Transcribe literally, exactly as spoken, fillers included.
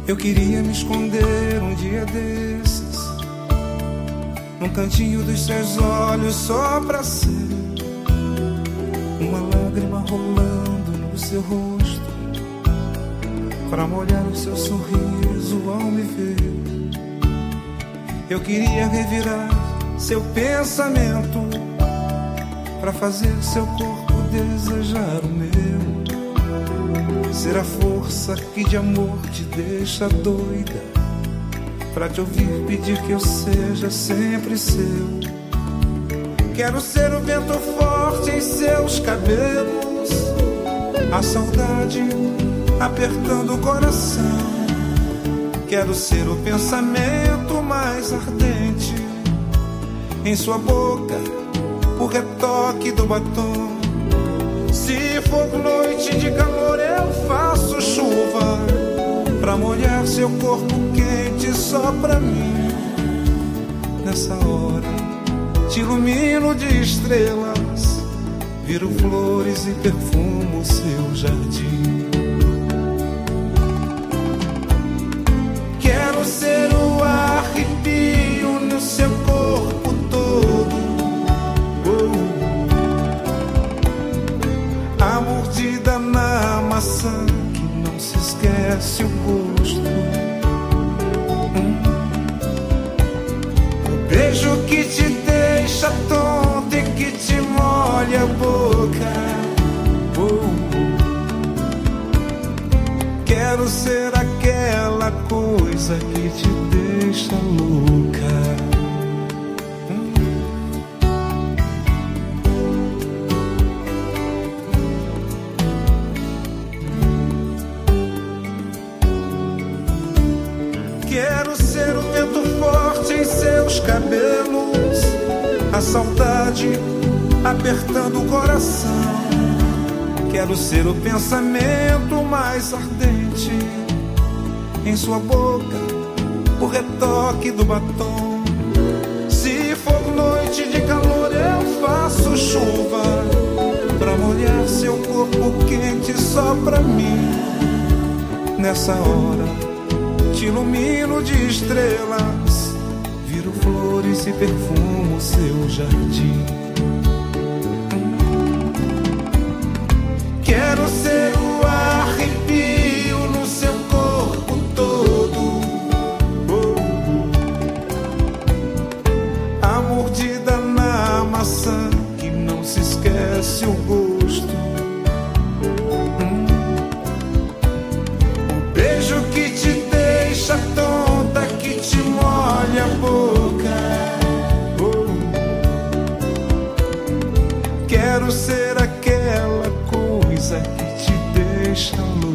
Eu queria me esconder um dia desses, num cantinho dos seus olhos, só pra ser uma lágrima rolando no seu rosto, pra molhar o seu sorriso ao me ver. Eu queria revirar seu pensamento, pra fazer seu corpo desejar o meu. Ser a força que de amor te deixa doida, pra te ouvir pedir que eu seja sempre seu. Quero ser o vento forte em seus cabelos, a saudade apertando o coração. Quero ser o pensamento mais ardente em sua boca, o retoque do batom. Se for noite de calor, eu faço chuva pra molhar seu corpo quente só pra mim. Nessa hora te ilumino de estrelas, viro flores e perfumo seu jardim. Quero ser o arrepio no seu corpo todo, a mordida na maçã que não se esquece o gosto, hum. O beijo que te deixa tonto e que te molha a boca, oh. Quero ser aquela coisa que te deixa louca. Quero ser o vento forte em seus cabelos, a saudade apertando o coração. Quero ser o pensamento mais ardente em sua boca, o retoque do batom. Se for noite de calor, eu faço chuva pra molhar seu corpo quente só pra mim. Nessa hora te ilumino de estrelas, viro flores e perfumo seu jardim. Quero ser o arrepio no seu corpo todo, oh. A mordida na maçã que não se esquece o gosto, hum. O beijo que te deixa tonta, que te molha a boca, oh. Quero ser aquela coisa que te deixa louca.